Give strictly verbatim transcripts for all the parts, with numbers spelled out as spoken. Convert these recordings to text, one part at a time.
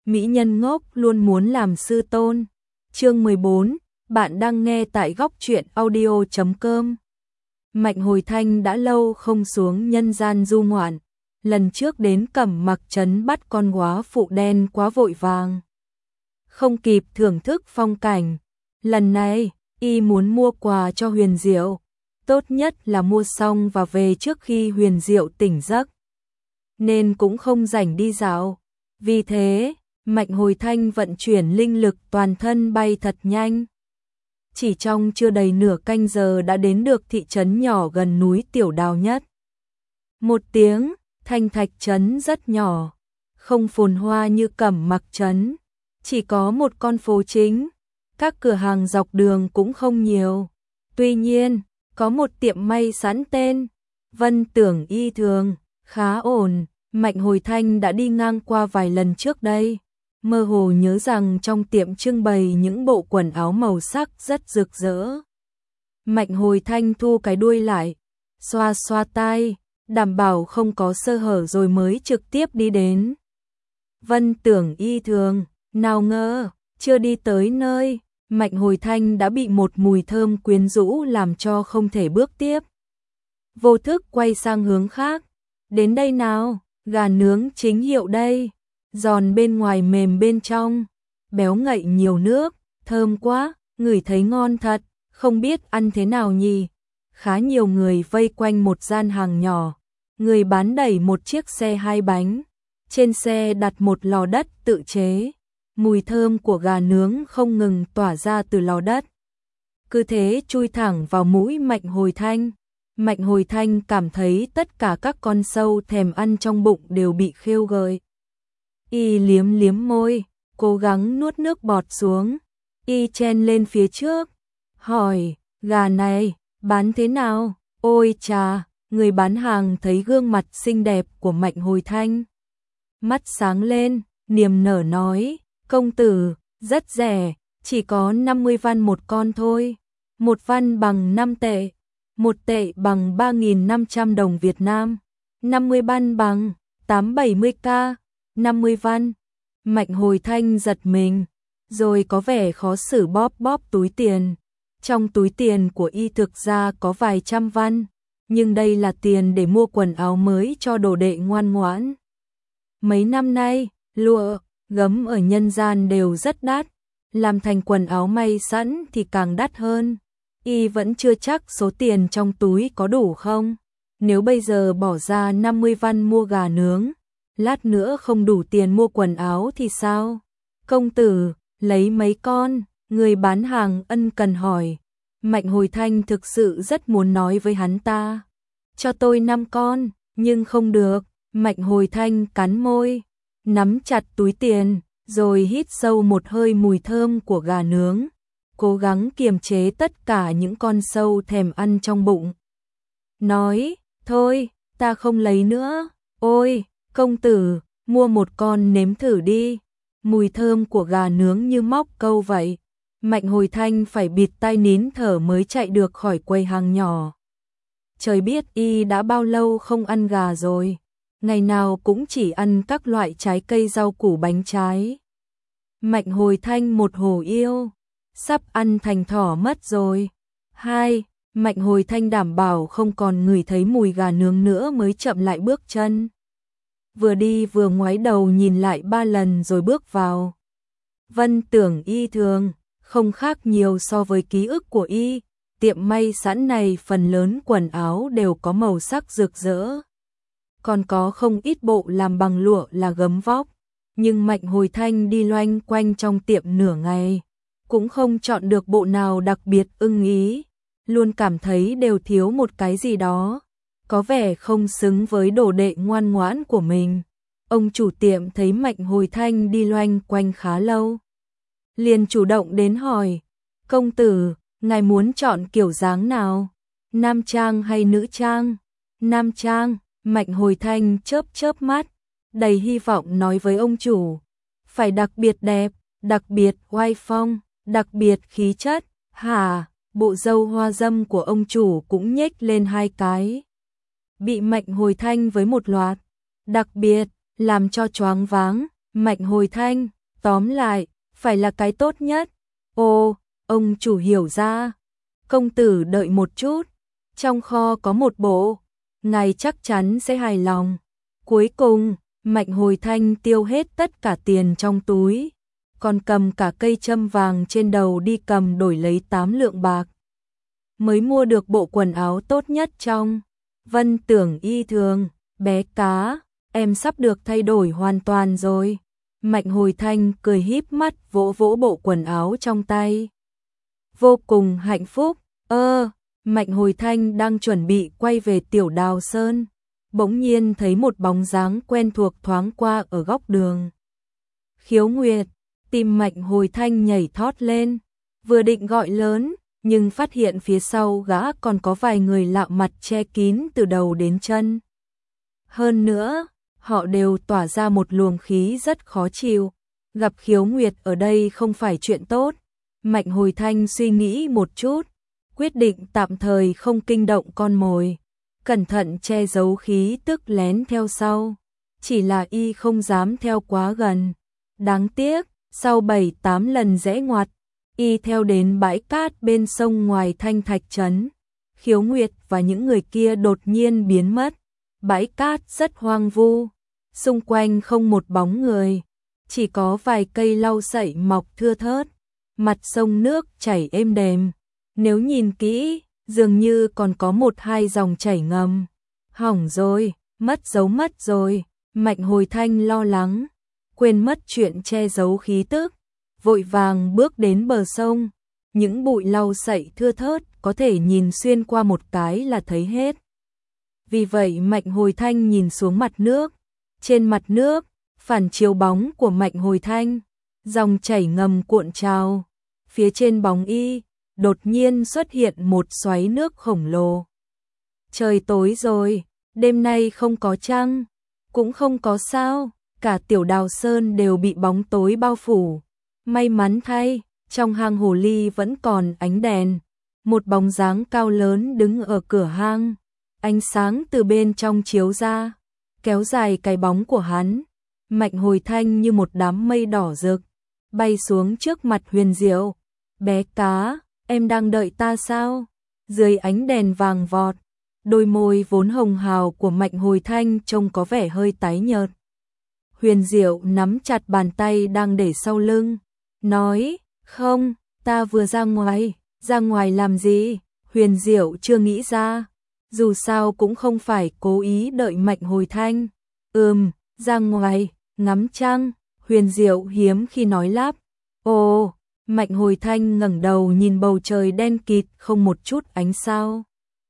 mỹ nhân ngốc luôn muốn làm sư tôn. Chương mười bốn, bạn đang nghe tại góc truyện audio chấm com. Mạnh Hồi Thanh đã lâu không xuống nhân gian du ngoạn, lần trước đến Cẩm Mặc trấn bắt con góa phụ đen quá vội vàng, không kịp thưởng thức phong cảnh. Lần này, y muốn mua quà cho Huyền Diệu, tốt nhất là mua xong và về trước khi Huyền Diệu tỉnh giấc, nên cũng không rảnh đi dạo. Vì thế, Mạnh Hồi Thanh vận chuyển linh lực toàn thân bay thật nhanh. Chỉ trong chưa đầy nửa canh giờ đã đến được thị trấn nhỏ gần núi Tiểu Đào nhất. Một tiếng, Thanh Thạch trấn rất nhỏ, không phồn hoa như Cẩm Mặc trấn, chỉ có một con phố chính, các cửa hàng dọc đường cũng không nhiều. Tuy nhiên, có một tiệm may sẵn tên Vân Tưởng Y Thường, khá ổn. Mạnh Hồi Thanh đã đi ngang qua vài lần trước đây, mơ hồ nhớ rằng trong tiệm trưng bày những bộ quần áo màu sắc rất rực rỡ. Mạnh Hồi Thanh thu cái đuôi lại, xoa xoa tai, đảm bảo không có sơ hở rồi mới trực tiếp đi đến Vân Tưởng Y Thường. Nào ngờ, chưa đi tới nơi, Mạnh Hồi Thanh đã bị một mùi thơm quyến rũ làm cho không thể bước tiếp. Vô thức quay sang hướng khác. Đến đây nào, gà nướng chính hiệu đây, giòn bên ngoài mềm bên trong, béo ngậy nhiều nước, thơm quá, ngửi thấy ngon thật, không biết ăn thế nào nhỉ. Khá nhiều người vây quanh một gian hàng nhỏ, người bán đẩy một chiếc xe hai bánh, trên xe đặt một lò đất tự chế. Mùi thơm của gà nướng không ngừng tỏa ra từ lò đất, cứ thế chui thẳng vào mũi Mạnh Hồi Thanh. Mạnh Hồi Thanh cảm thấy tất cả các con sâu thèm ăn trong bụng đều bị khêu gợi. Y liếm liếm môi, cố gắng nuốt nước bọt xuống. Y chen lên phía trước, hỏi, gà này, bán thế nào? Ôi chà, người bán hàng thấy gương mặt xinh đẹp của Mạnh Hồi Thanh, mắt sáng lên, niềm nở nói, công tử, rất rẻ, chỉ có năm mươi văn một con thôi. Một văn bằng năm tệ. Một tệ bằng ba nghìn năm trăm đồng Việt Nam, năm mươi văn bằng tám bảy mươi k, năm mươi văn. Mạnh Hồi Thanh giật mình, rồi có vẻ khó xử bóp bóp túi tiền. Trong túi tiền của y thực ra có vài trăm văn, nhưng đây là tiền để mua quần áo mới cho đồ đệ ngoan ngoãn. Mấy năm nay, lụa, gấm ở nhân gian đều rất đắt, làm thành quần áo may sẵn thì càng đắt hơn. Y vẫn chưa chắc số tiền trong túi có đủ không. Nếu bây giờ bỏ ra năm mươi văn mua gà nướng, lát nữa không đủ tiền mua quần áo thì sao? Công tử, lấy mấy con? Người bán hàng ân cần hỏi. Mạnh Hồi Thanh thực sự rất muốn nói với hắn ta, cho tôi năm con, nhưng không được. Mạnh Hồi Thanh cắn môi, nắm chặt túi tiền, rồi hít sâu một hơi mùi thơm của gà nướng, cố gắng kiềm chế tất cả những con sâu thèm ăn trong bụng. Nói, thôi, ta không lấy nữa. Ôi, công tử, mua một con nếm thử đi. Mùi thơm của gà nướng như móc câu vậy. Mạnh Hồi Thanh phải bịt tai nín thở mới chạy được khỏi quầy hàng nhỏ. Trời biết y đã bao lâu không ăn gà rồi. Ngày nào cũng chỉ ăn các loại trái cây rau củ bánh trái. Mạnh Hồi Thanh một hồ yêu, sắp ăn thành thỏ mất rồi. Hai, Mạnh Hồi Thanh đảm bảo không còn ngửi thấy mùi gà nướng nữa mới chậm lại bước chân. Vừa đi vừa ngoái đầu nhìn lại ba lần rồi bước vào Vân Tưởng Y Thường, không khác nhiều so với ký ức của y. Tiệm may sẵn này phần lớn quần áo đều có màu sắc rực rỡ, còn có không ít bộ làm bằng lụa là gấm vóc. Nhưng Mạnh Hồi Thanh đi loanh quanh trong tiệm nửa ngày, cũng không chọn được bộ nào đặc biệt ưng ý, luôn cảm thấy đều thiếu một cái gì đó, có vẻ không xứng với đồ đệ ngoan ngoãn của mình. Ông chủ tiệm thấy Mạnh Hồi Thanh đi loanh quanh khá lâu, liền chủ động đến hỏi, công tử, ngài muốn chọn kiểu dáng nào? Nam trang hay nữ trang? Nam trang. Mạnh Hồi Thanh chớp chớp mắt, đầy hy vọng nói với ông chủ, phải đặc biệt đẹp, đặc biệt oai phong, đặc biệt khí chất. Hả? Bộ râu hoa dâm của ông chủ cũng nhếch lên hai cái, bị Mạnh Hồi Thanh với một loạt đặc biệt làm cho choáng váng. Mạnh Hồi Thanh, Tóm lại, phải là cái tốt nhất. Ô, ông chủ hiểu ra. Công tử đợi một chút, trong kho có một bộ, ngài chắc chắn sẽ hài lòng. Cuối cùng, Mạnh Hồi Thanh tiêu hết tất cả tiền trong túi, còn cầm cả cây châm vàng trên đầu đi cầm đổi lấy tám lượng bạc. Mới mua được bộ quần áo tốt nhất trong Vân Tưởng Y Thường. Bé cá, em sắp được thay đổi hoàn toàn rồi. Mạnh Hồi Thanh cười híp mắt vỗ vỗ bộ quần áo trong tay. Vô cùng hạnh phúc. Ơ, Mạnh Hồi Thanh đang chuẩn bị quay về Tiểu Đào Sơn, bỗng nhiên thấy một bóng dáng quen thuộc thoáng qua ở góc đường. Khiếu Nguyệt, tim Mạnh Hồi Thanh nhảy thót lên, vừa định gọi lớn, nhưng phát hiện phía sau gã còn có vài người lạ mặt che kín từ đầu đến chân. Hơn nữa, họ đều tỏa ra một luồng khí rất khó chịu. Gặp Khiếu Nguyệt ở đây không phải chuyện tốt. Mạnh Hồi Thanh suy nghĩ một chút, quyết định tạm thời không kinh động con mồi, cẩn thận che giấu khí tức lén theo sau. Chỉ là y không dám theo quá gần. Đáng tiếc, sau bảy tám lần rẽ ngoặt, y theo đến bãi cát bên sông ngoài Thanh Thạch Trấn. Khiếu Nguyệt và những người kia đột nhiên biến mất. Bãi cát rất hoang vu, xung quanh không một bóng người, chỉ có vài cây lau sậy mọc thưa thớt, mặt sông nước chảy êm đềm. Nếu nhìn kỹ, dường như còn có một hai dòng chảy ngầm. Hỏng rồi, mất dấu mất rồi. Mạnh Hồi Thanh lo lắng, quên mất chuyện che giấu khí tức, vội vàng bước đến bờ sông. Những bụi lau sậy thưa thớt có thể nhìn xuyên qua một cái là thấy hết. Vì vậy Mạnh Hồi Thanh nhìn xuống mặt nước. Trên mặt nước, phản chiếu bóng của Mạnh Hồi Thanh, dòng chảy ngầm cuộn trào. Phía trên bóng y, đột nhiên xuất hiện một xoáy nước khổng lồ. Trời tối rồi, đêm nay không có trăng, cũng không có sao, cả Tiểu Đào Sơn đều bị bóng tối bao phủ. May mắn thay, trong hang hồ ly vẫn còn ánh đèn. Một bóng dáng cao lớn đứng ở cửa hang, ánh sáng từ bên trong chiếu ra, kéo dài cái bóng của hắn. Mạnh Hồi Thanh như một đám mây đỏ rực, bay xuống trước mặt Huyền Diệu. Bé cá, em đang đợi ta sao? Dưới ánh đèn vàng vọt, đôi môi vốn hồng hào của Mạnh Hồi Thanh trông có vẻ hơi tái nhợt. Huyền Diệu nắm chặt bàn tay đang để sau lưng, nói, không, ta vừa ra ngoài. Ra ngoài làm gì? Huyền Diệu chưa nghĩ ra, dù sao cũng không phải cố ý đợi Mạnh Hồi Thanh. Ừm, ra ngoài, ngắm trăng. Huyền Diệu hiếm khi nói lắp. Ồ, Mạnh Hồi Thanh ngẩng đầu nhìn bầu trời đen kịt không một chút ánh sao.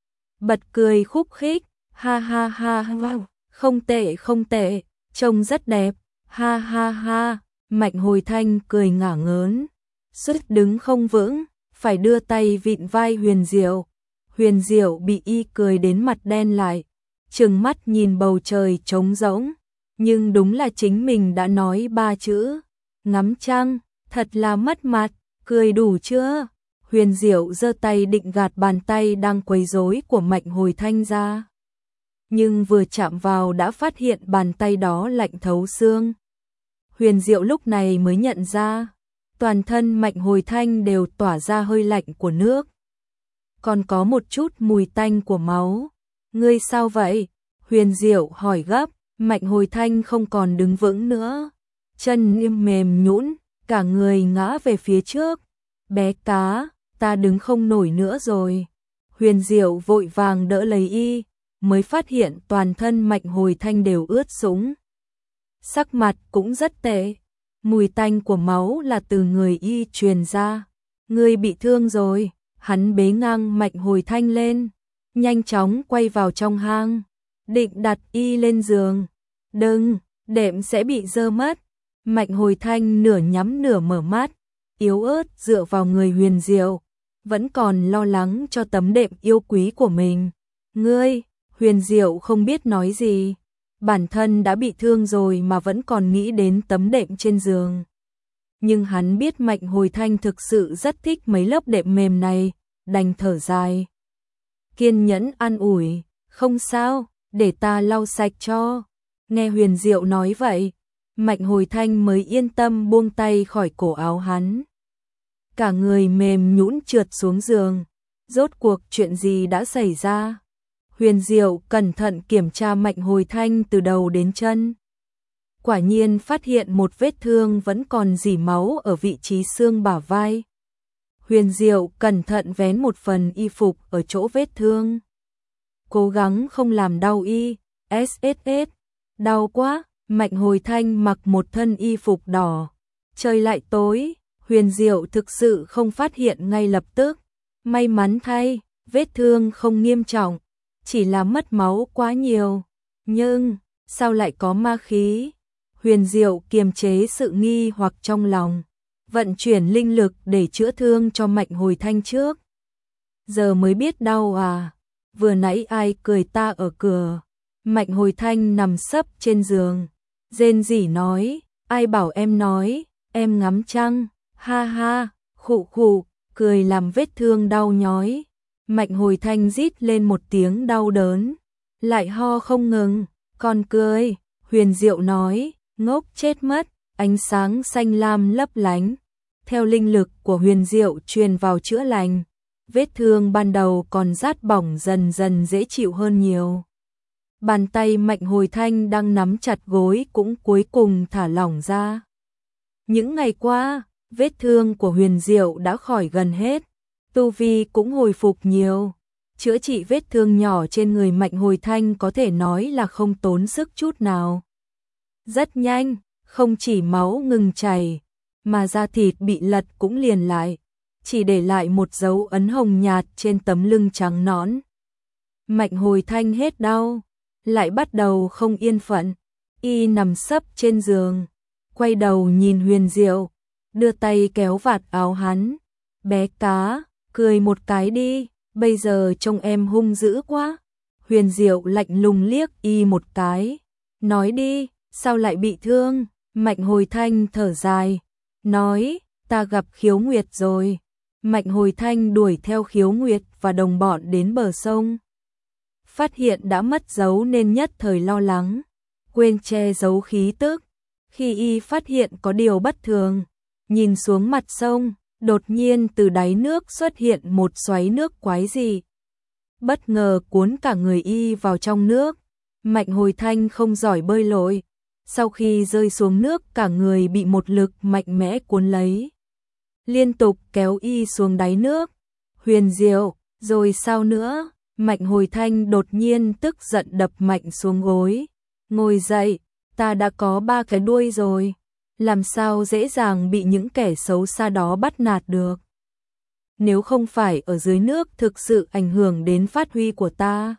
Bật cười khúc khích, ha ha ha ha, không tệ không tệ, trông rất đẹp, ha ha ha. Mạnh Hồi Thanh cười ngả ngớn, suýt đứng không vững, phải đưa tay vịn vai Huyền Diệu. Huyền Diệu bị y cười đến mặt đen lại, trừng mắt nhìn bầu trời trống rỗng, nhưng đúng là chính mình đã nói ba chữ, ngắm trăng, thật là mất mặt, cười đủ chưa? Huyền Diệu giơ tay định gạt bàn tay đang quấy rối của Mạnh Hồi Thanh ra. Nhưng vừa chạm vào đã phát hiện bàn tay đó lạnh thấu xương. Huyền Diệu lúc này mới nhận ra, toàn thân Mạnh Hồi Thanh đều tỏa ra hơi lạnh của nước, còn có một chút mùi tanh của máu. Ngươi sao vậy? Huyền Diệu hỏi gấp. Mạnh Hồi Thanh không còn đứng vững nữa, chân im mềm nhũn, cả người ngã về phía trước. Bé cá, ta đứng không nổi nữa rồi. Huyền Diệu vội vàng đỡ lấy y, mới phát hiện toàn thân Mạnh Hồi Thanh đều ướt sũng, sắc mặt cũng rất tệ. Mùi tanh của máu là từ người y truyền ra. Ngươi bị thương rồi. Hắn bế ngang Mạnh Hồi Thanh lên, nhanh chóng quay vào trong hang, định đặt y lên giường. Đừng, đệm sẽ bị dơ mất. Mạnh Hồi Thanh nửa nhắm nửa mở mắt, yếu ớt dựa vào người Huyền Diệu, vẫn còn lo lắng cho tấm đệm yêu quý của mình. Ngươi, Huyền Diệu không biết nói gì, bản thân đã bị thương rồi mà vẫn còn nghĩ đến tấm đệm trên giường. Nhưng hắn biết Mạnh Hồi Thanh thực sự rất thích mấy lớp đệm mềm này, đành thở dài. Kiên nhẫn an ủi, không sao, để ta lau sạch cho. Nghe Huyền Diệu nói vậy, Mạnh Hồi Thanh mới yên tâm buông tay khỏi cổ áo hắn. Cả người mềm nhũn trượt xuống giường. Rốt cuộc chuyện gì đã xảy ra? Huyền Diệu cẩn thận kiểm tra Mạnh Hồi Thanh từ đầu đến chân. Quả nhiên phát hiện một vết thương vẫn còn rỉ máu ở vị trí xương bả vai. Huyền Diệu cẩn thận vén một phần y phục ở chỗ vết thương. Cố gắng không làm đau y. ét ét ét. Đau quá. Mạnh Hồi Thanh mặc một thân y phục đỏ. Trời lại tối. Huyền Diệu thực sự không phát hiện ngay lập tức. May mắn thay, vết thương không nghiêm trọng. Chỉ là mất máu quá nhiều. Nhưng, sao lại có ma khí? Huyền Diệu kiềm chế sự nghi hoặc trong lòng. Vận chuyển linh lực để chữa thương cho Mạnh Hồi Thanh trước. Giờ mới biết đau à? Vừa nãy ai cười ta ở cửa? Mạnh Hồi Thanh nằm sấp trên giường. Rên rỉ nói, ai bảo em nói, em ngắm trăng, ha ha, khụ khụ, cười làm vết thương đau nhói. Mạnh Hồi Thanh rít lên một tiếng đau đớn, lại ho không ngừng, còn cười. Huyền Diệu nói, ngốc chết mất, ánh sáng xanh lam lấp lánh. Theo linh lực của Huyền Diệu truyền vào chữa lành, vết thương ban đầu còn rát bỏng dần dần dễ chịu hơn nhiều. Bàn tay Mạnh Hồi Thanh đang nắm chặt gối cũng cuối cùng thả lỏng ra. Những ngày qua, vết thương của Huyền Diệu đã khỏi gần hết, tu vi cũng hồi phục nhiều. Chữa trị vết thương nhỏ trên người Mạnh Hồi Thanh có thể nói là không tốn sức chút nào. Rất nhanh, không chỉ máu ngừng chảy, mà da thịt bị lật cũng liền lại, chỉ để lại một dấu ấn hồng nhạt trên tấm lưng trắng nõn. Mạnh Hồi Thanh hết đau, lại bắt đầu không yên phận, y nằm sấp trên giường, quay đầu nhìn Huyền Diệu, đưa tay kéo vạt áo hắn. Bé cá, cười một cái đi, bây giờ trông em hung dữ quá. Huyền Diệu lạnh lùng liếc y một cái, nói đi, sao lại bị thương? Mạnh Hồi Thanh thở dài, nói, ta gặp Khiếu Nguyệt rồi. Mạnh Hồi Thanh đuổi theo Khiếu Nguyệt và đồng bọn đến bờ sông. Phát hiện đã mất dấu nên nhất thời lo lắng, quên che giấu khí tức. Khi y phát hiện có điều bất thường, nhìn xuống mặt sông, đột nhiên từ đáy nước xuất hiện một xoáy nước quái dị. Bất ngờ cuốn cả người y vào trong nước. Mạnh Hồi Thanh không giỏi bơi lội, sau khi rơi xuống nước cả người bị một lực mạnh mẽ cuốn lấy, liên tục kéo y xuống đáy nước. Huyền Diệu, rồi sao nữa? Mạnh Hồi Thanh đột nhiên tức giận đập mạnh xuống gối. Ngồi dậy, ta đã có ba cái đuôi rồi, làm sao dễ dàng bị những kẻ xấu xa đó bắt nạt được. Nếu không phải ở dưới nước thực sự ảnh hưởng đến phát huy của ta,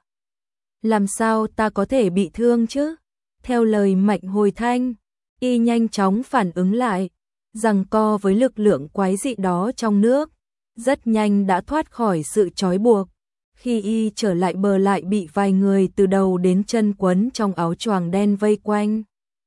làm sao ta có thể bị thương chứ? Theo lời Mạnh Hồi Thanh, y nhanh chóng phản ứng lại, giằng co với lực lượng quái dị đó trong nước, rất nhanh đã thoát khỏi sự trói buộc. Khi y trở lại bờ lại bị vài người từ đầu đến chân quấn trong áo choàng đen vây quanh.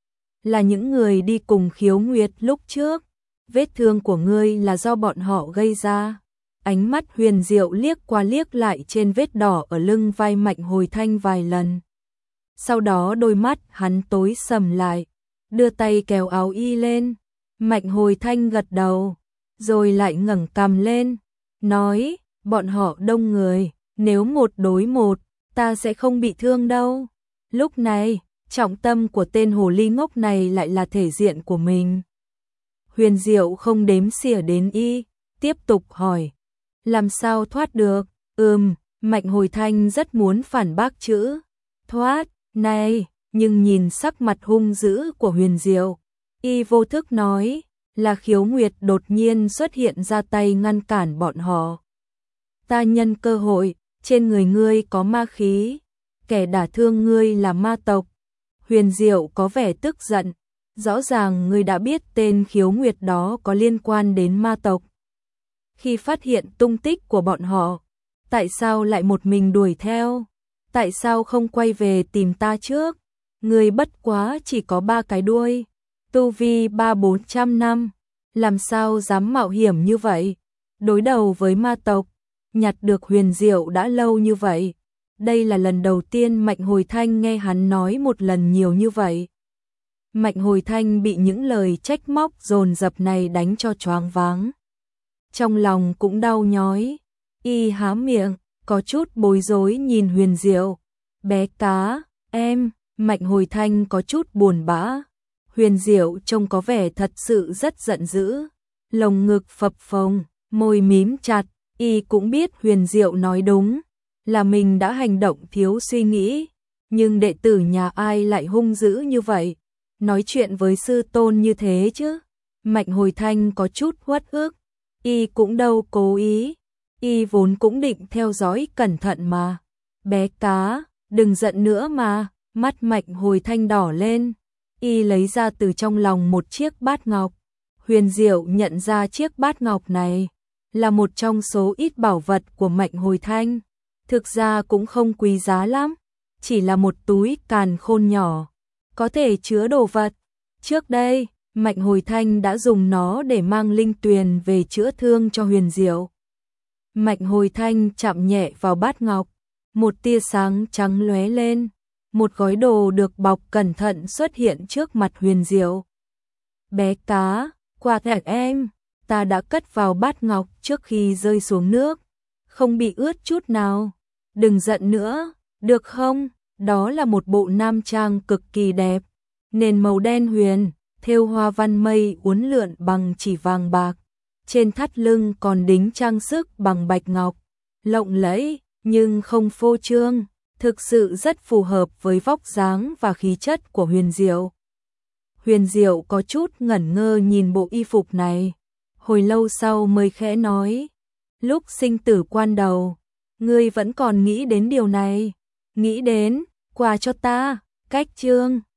Là những người đi cùng Khiếu Nguyệt lúc trước. Vết thương của ngươi là do bọn họ gây ra. Ánh mắt Huyền Diệu liếc qua liếc lại trên vết đỏ ở lưng vai Mạnh Hồi Thanh vài lần. Sau đó đôi mắt hắn tối sầm lại, đưa tay kéo áo y lên. Mạnh Hồi Thanh gật đầu, rồi lại ngẩng cằm lên, nói, bọn họ đông người, nếu một đối một, ta sẽ không bị thương đâu. Lúc này, trọng tâm của tên hồ ly ngốc này lại là thể diện của mình. Huyền Diệu không đếm xỉa đến y, tiếp tục hỏi, làm sao thoát được? Ừm, Mạnh Hồi Thanh rất muốn phản bác chữ thoát này, nhưng nhìn sắc mặt hung dữ của Huyền Diệu, y vô thức nói, là Khiếu Nguyệt đột nhiên xuất hiện ra tay ngăn cản bọn họ. Ta nhân cơ hội, trên người ngươi có ma khí, kẻ đả thương ngươi là ma tộc. Huyền Diệu có vẻ tức giận, rõ ràng ngươi đã biết tên Khiếu Nguyệt đó có liên quan đến ma tộc. Khi phát hiện tung tích của bọn họ, tại sao lại một mình đuổi theo? Tại sao không quay về tìm ta trước? Ngươi bất quá chỉ có ba cái đuôi, tu vi ba bốn trăm năm, làm sao dám mạo hiểm như vậy? Đối đầu với ma tộc, nhặt được Huyền Diệu đã lâu như vậy. Đây là lần đầu tiên Mạnh Hồi Thanh nghe hắn nói một lần nhiều như vậy. Mạnh Hồi Thanh bị những lời trách móc dồn dập này đánh cho choáng váng. Trong lòng cũng đau nhói, y há miệng, có chút bối rối nhìn Huyền Diệu. Bé cá, em, Mạnh Hồi Thanh có chút buồn bã. Huyền Diệu trông có vẻ thật sự rất giận dữ, lồng ngực phập phồng, môi mím chặt, y cũng biết Huyền Diệu nói đúng, là mình đã hành động thiếu suy nghĩ, nhưng đệ tử nhà ai lại hung dữ như vậy, nói chuyện với sư tôn như thế chứ. Mạnh Hồi Thanh có chút uất ức, y cũng đâu cố ý, y vốn cũng định theo dõi cẩn thận mà. Bé cá, đừng giận nữa mà. Mắt Mạnh Hồi Thanh đỏ lên, y lấy ra từ trong lòng một chiếc bát ngọc. Huyền Diệu nhận ra chiếc bát ngọc này là một trong số ít bảo vật của Mạnh Hồi Thanh, thực ra cũng không quý giá lắm, chỉ là một túi càn khôn nhỏ, có thể chứa đồ vật. Trước đây, Mạnh Hồi Thanh đã dùng nó để mang linh tuyền về chữa thương cho Huyền Diệu. Mạnh Hồi Thanh chạm nhẹ vào bát ngọc, một tia sáng trắng lóe lên, một gói đồ được bọc cẩn thận xuất hiện trước mặt Huyền Diệu. Bé cá, quà tặng em, ta đã cất vào bát ngọc trước khi rơi xuống nước, không bị ướt chút nào. Đừng giận nữa, được không? Đó là một bộ nam trang cực kỳ đẹp, nền màu đen huyền, thêu hoa văn mây uốn lượn bằng chỉ vàng bạc, trên thắt lưng còn đính trang sức bằng bạch ngọc, lộng lẫy nhưng không phô trương, thực sự rất phù hợp với vóc dáng và khí chất của Huyền Diệu. Huyền Diệu có chút ngẩn ngơ nhìn bộ y phục này, hồi lâu sau mới khẽ nói, lúc sinh tử quan đầu, ngươi vẫn còn nghĩ đến điều này, nghĩ đến, quà cho ta, cách chương.